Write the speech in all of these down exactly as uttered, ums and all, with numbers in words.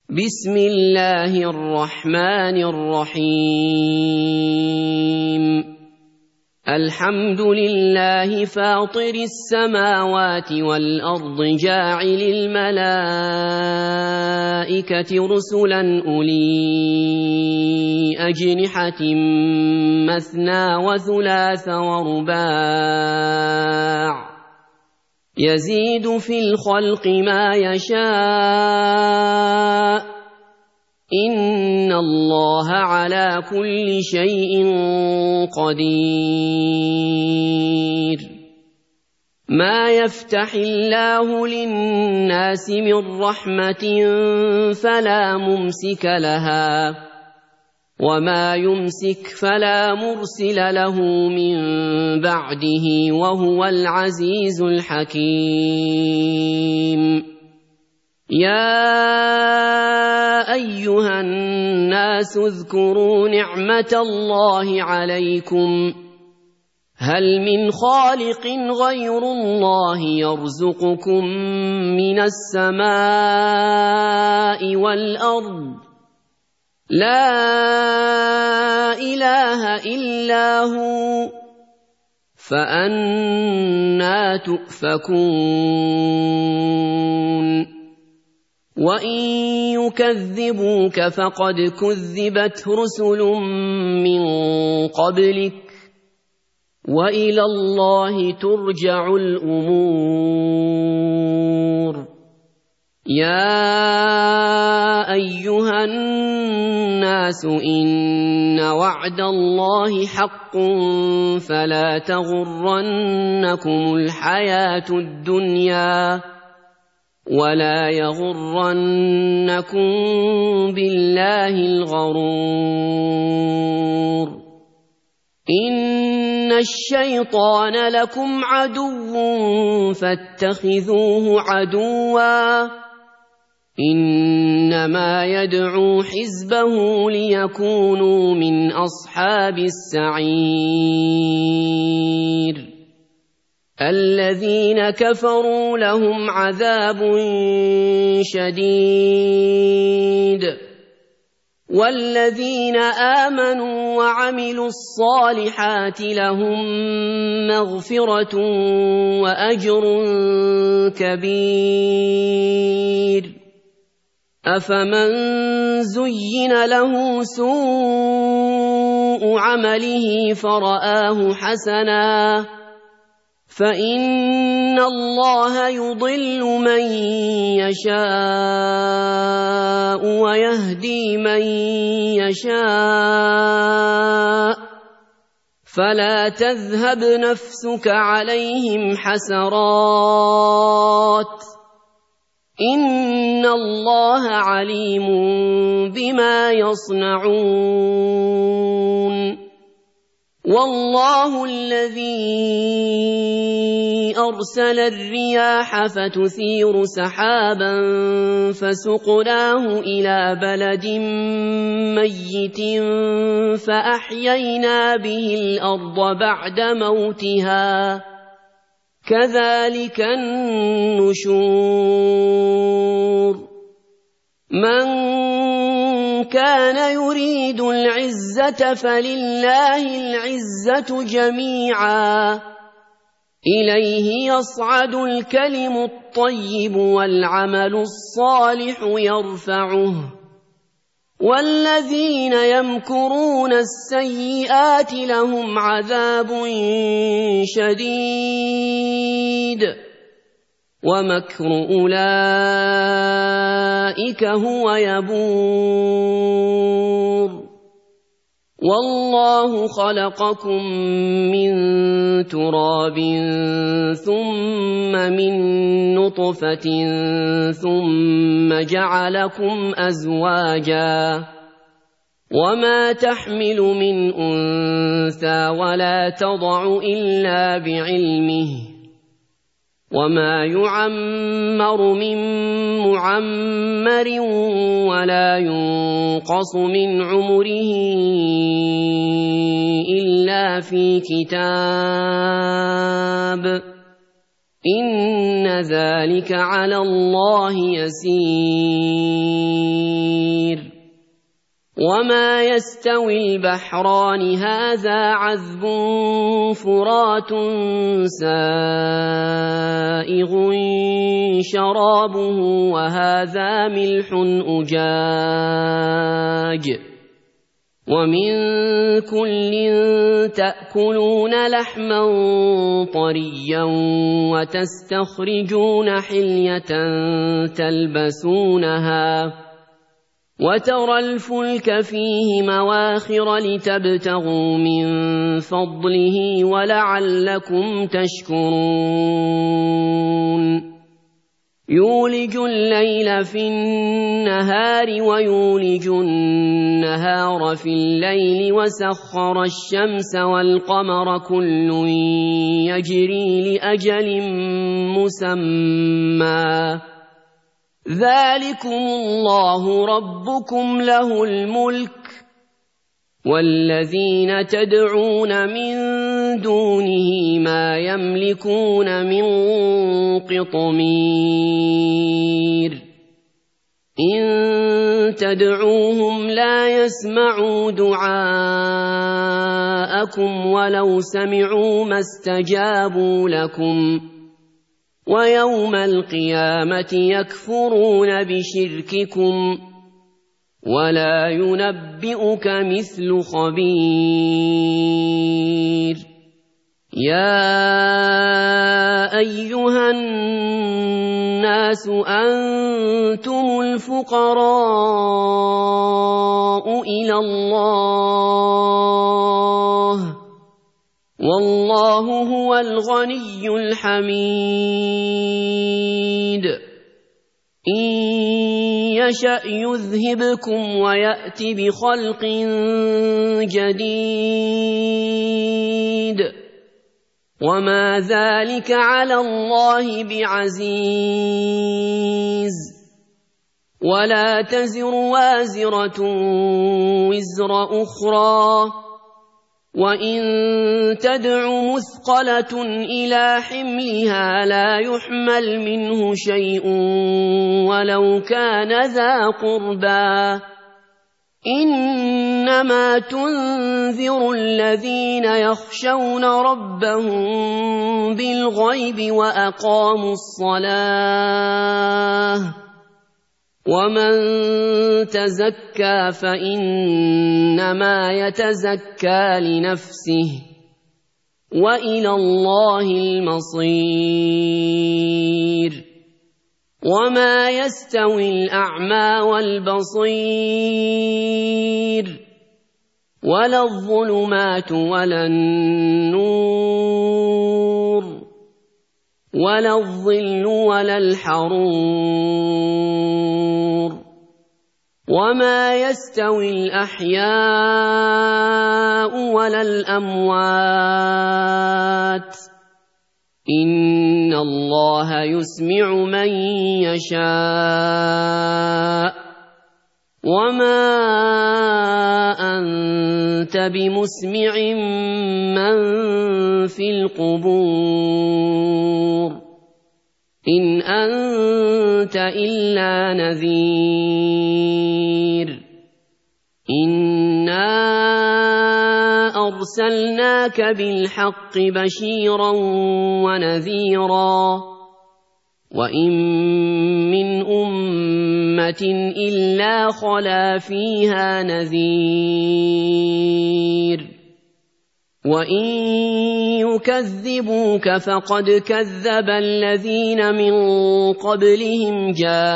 بسم الله الرحمن الرحيم الحمد لله فاطر السماوات والأرض جاعل الملائكة رسلا أولي أجنحة مثنى وثلاث ورباع يزيد في الخلق ما يشاء إن الله على كل شيء قدير ما يفتح الله للناس من رحمة فلا ممسك لها وما يمسك فلا مرسل له من بعده وهو العزيز الحكيم يا أيها الناس اذكروا نعمة الله عليكم هل من خالق غير الله يرزقكم من السماء والأرض لا إله إلا هو فأنى تؤفكون وإن يكذبوك فقد كذبت رسل من قبلك وإلى الله ترجع الأمور يا أيها الناس إن وعد الله حق فلا تغرنكم الحياة الدنيا ولا يغرنكم بالله الغرور إن الشيطان لكم عدو فاتخذوه عدوا إنما يدعو حزبه ليكونوا من أصحاب السعير الذين كفروا لهم عذاب شديد والذين آمنوا وعملوا الصالحات لهم مغفرة وأجر كبير أفمن زين له سوء عمله فرآه حسنا فإن الله يضل من يشاء ويهدي من يشاء فلا تذهب نفسك عليهم حسرات إن الله عليم بما يصنعون والله الذي أرسل الرياح فتثير سحابا فسقناه إلى بلد ميت فأحيينا به الأرض بعد موتها كذلك النشور من كان يريد العزة فلله العزة جميعا إليه يصعد الكلم الطيب والعمل الصالح يرفعه والذين يمكرون السيئات لهم عذاب شديد ومكر أولئك هو يبور والله خلقكم من تراب ثم من نطفة ثم جعلكم أزواجا وما تحمل من أنثى ولا تضع إلا بعلمه وما يعمر من معمر ولا ينقص من عمره إلا في كتاب إن ذلك على الله يسير. وما يستوي البحران هذا عذب فرات سائغ شرابه وهذا ملح أجاج ومن كل تأكلون لحما طريا وتستخرجون حلية تلبسونها وترى الفلك فيه مواخر لتبتغوا من فضله ولعلكم تشكرون. يولج الليل في النهار ويولج النهار في الليل وسخر الشمس والقمر كل يجري لأجل مسمى ذلكم الله ربكم له الملك والذين تدعون من دونه ما يملكون من قطمير إن تدعوهم لا يسمعوا دعاءكم ولو سمعوا ما استجابوا لكم ويوم القيامة يكفرون بشرككم ولا ينبئك مثل خبير. يا أيها الناس أنتم الفقراء إلى الله والله هو الغني الحميد. إن يشأ يذهبكم ويأت بخلق جديد وما ذلك على الله بعزيز. ولا تزر وازرة وزر أخرى وإن تدع مثقلة إلى حملها لا يحمل منه شيء ولو كان ذا قربى إنما تنذر الذين يخشون ربهم بالغيب وأقاموا الصلاة ومن تزكى فإنما يتزكى لنفسه وإلى الله المصير. وما يستوي الأعمى والبصير ولا الظلمات ولا النور ولا الظل ولا الحرور وما يستوي الأحياء ولا الأموات إن الله يسمع من يشاء وما أنت بمسمع من في القبور إن أنت إلا نذير. إنا أرسلناك بالحق بشيرا ونذيرا وإن من أمة إلا خلا فيها نذير وإن يكذبوك فقد كذب الذين من قبلهم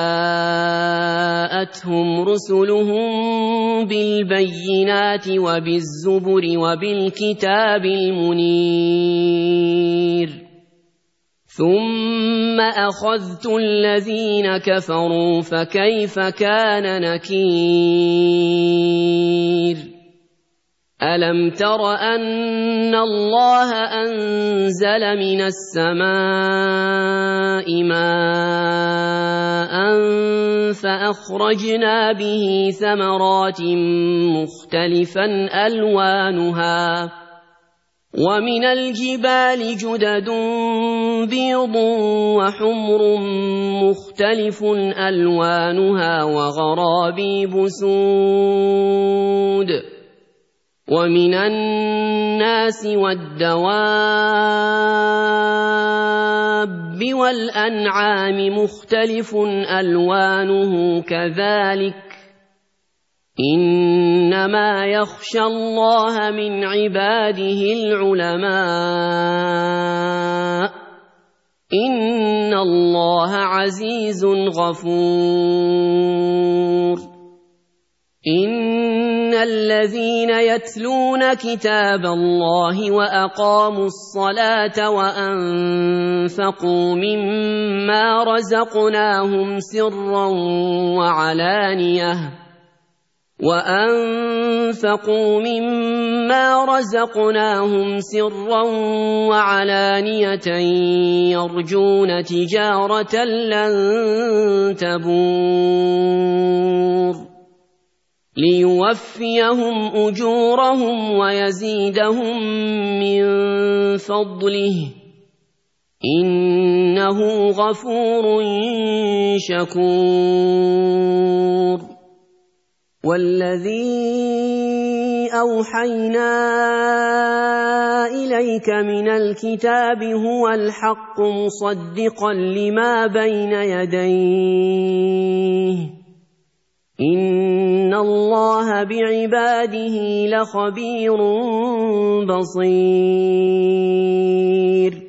جاءتهم رسلهم بالبينات وبالزبر وبالكتاب المنير ثم أخذت الذين كفروا فكيف كان نكير. ألم تر أن الله أنزل من السماء ماء فأخرجنا به ثمرات مختلفا ألوانها ومن الجبال جدد بيض وحمر مختلف ألوانها وغرابيب سود ومن الناس والدواب والأنعام مختلف ألوانه كذلك إنما يخشى الله من عباده العلماء إن الله عزيز غفور إن الذين يتلون كتاب الله وأقاموا الصلاة وأنفقوا مما رزقناهم سرا وعلانية وأنفقوا مما رزقناهم سرا وعلانية يرجون تجارة لن تبور ليوفيهم أجورهم ويزيدهم من فضله إنه غفور شكور والذي أوحينا إليك من الكتاب هو الحق مصدقا لما بين يديه إن الله بعباده لخبير بصير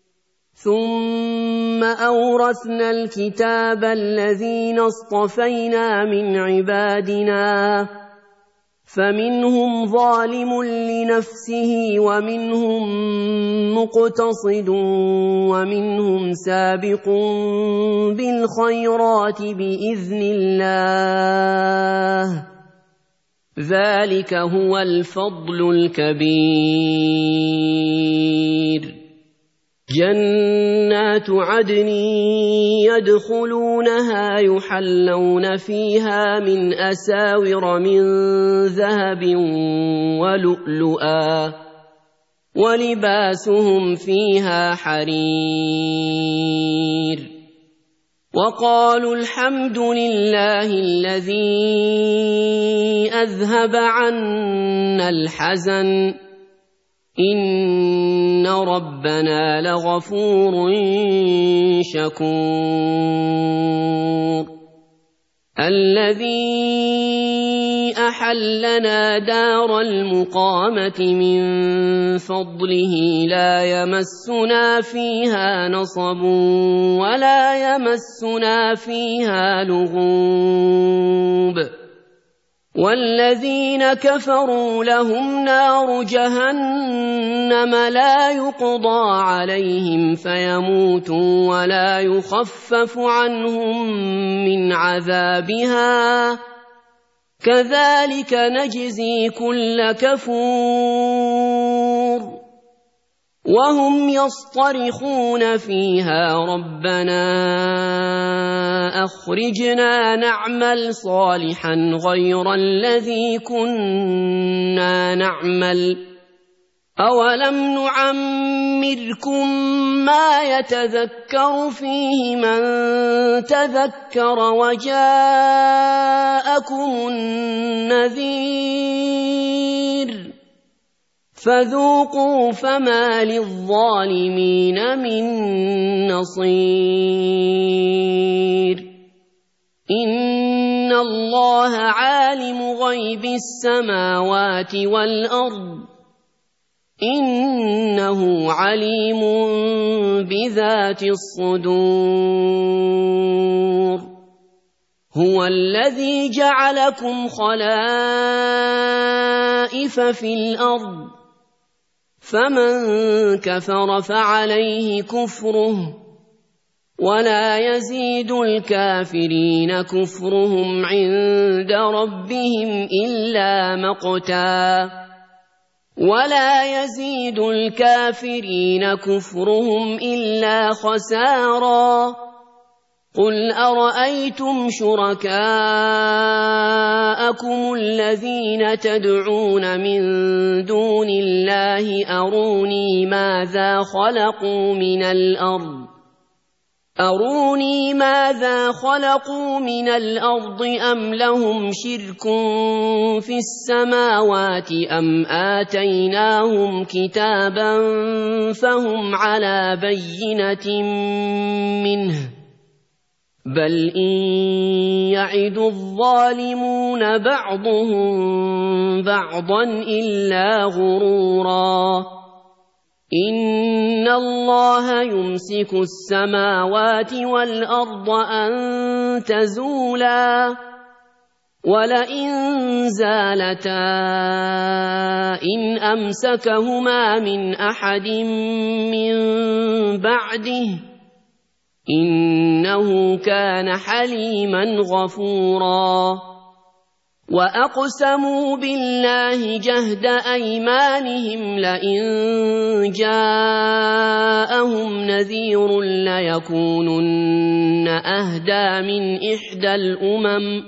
ثم أورثنا الكتاب الذين اصطفينا من عبادنا فمنهم ظالم لنفسه ومنهم مقتصد ومنهم سابق بالخيرات بإذن الله ذلك هو الفضل الكبير جنات عدن يدخلونها يحلون فيها من أساور من ذهب ولؤلؤا ولباسهم فيها حرير وقالوا الحمد لله الذي أذهب عنا الحزن إن ربنا لغفور شكور الذي أحلنا دار المقامة من فضله لا يمسنا فيها نصب ولا يمسنا فيها لغوب والذين كفروا لهم نار جهنم لا يقضى عليهم فيموتوا ولا يخفف عنهم من عذابها كذلك نجزي كل كفور وهم يصطرخون فيها ربنا أخرجنا نعمل صالحا غير الذي كنا نعمل أولم نعمركم ما يتذكر فيه من تذكر وجاءكم النذير فذوقوا فما للظالمين من نصير إن الله عالم غيب السماوات والأرض إنه عليم بذات الصدور هو الذي جعلكم خلائف في الأرض فمن كفر فعليه كفره ولا يزيد الكافرين كفرهم عند ربهم إلا مقتا ولا يزيد الكافرين كفرهم إلا خسارا قل أرأيتم شركاءكم الذين تدعون من دون الله أروني ماذا خلقوا من الأرض أروني ماذا خلقوا من الأرض أم لهم شرك في السماوات أم آتيناهم كتابا فهم على بينة منه بل إن يعد الظالمون بعضهم بعضا إلا غرورا إن الله يمسك السماوات والأرض أن تزولا ولئن زالتا إن أمسكهما من أحد من بعده إنه كان حليما غفورا وأقسموا بالله جهد أيمانهم لئن جاءهم نذير ليكونن أهدى من إحدى الأمم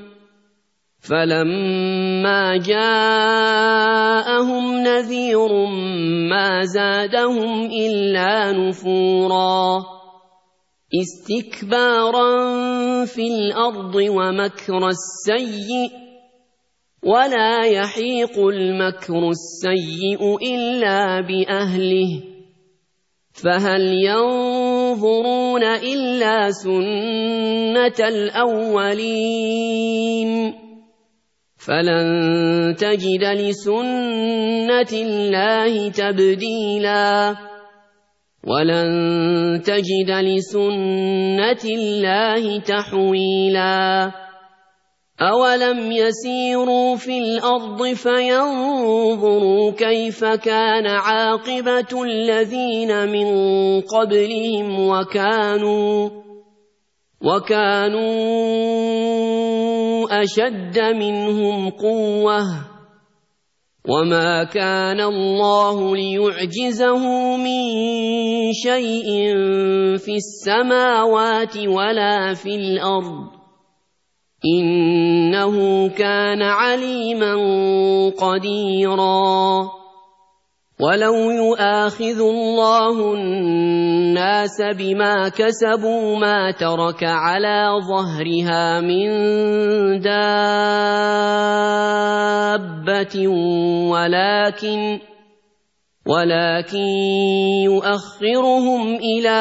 فلما جاءهم نذير ما زادهم إلا نفورا استكبارا في الأرض ومكر السيء ولا يحيق المكر السيء إلا بأهله فهل ينظرون إلا سنة الأولين فلن تجد لسنة الله تبديلا ولن تجد لسنة الله تحويلا أولم يسيروا في الأرض فينظروا كيف كان عاقبة الذين من قبلهم وكانوا وكانوا أشد منهم قوة وما كان الله ليعجزه من شيء في السماوات ولا في الأرض إنه كان عليما قديرا ولو يؤاخذ الله الناس بما كسبوا ما ترك على ظهرها من دابة ولكن ولكن يؤخرهم إلى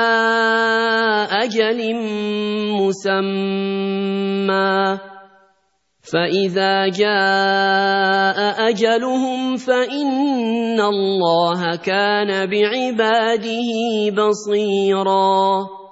أجل مسمى فإذا جاء أجلهم فإن الله كان بعباده بصيراً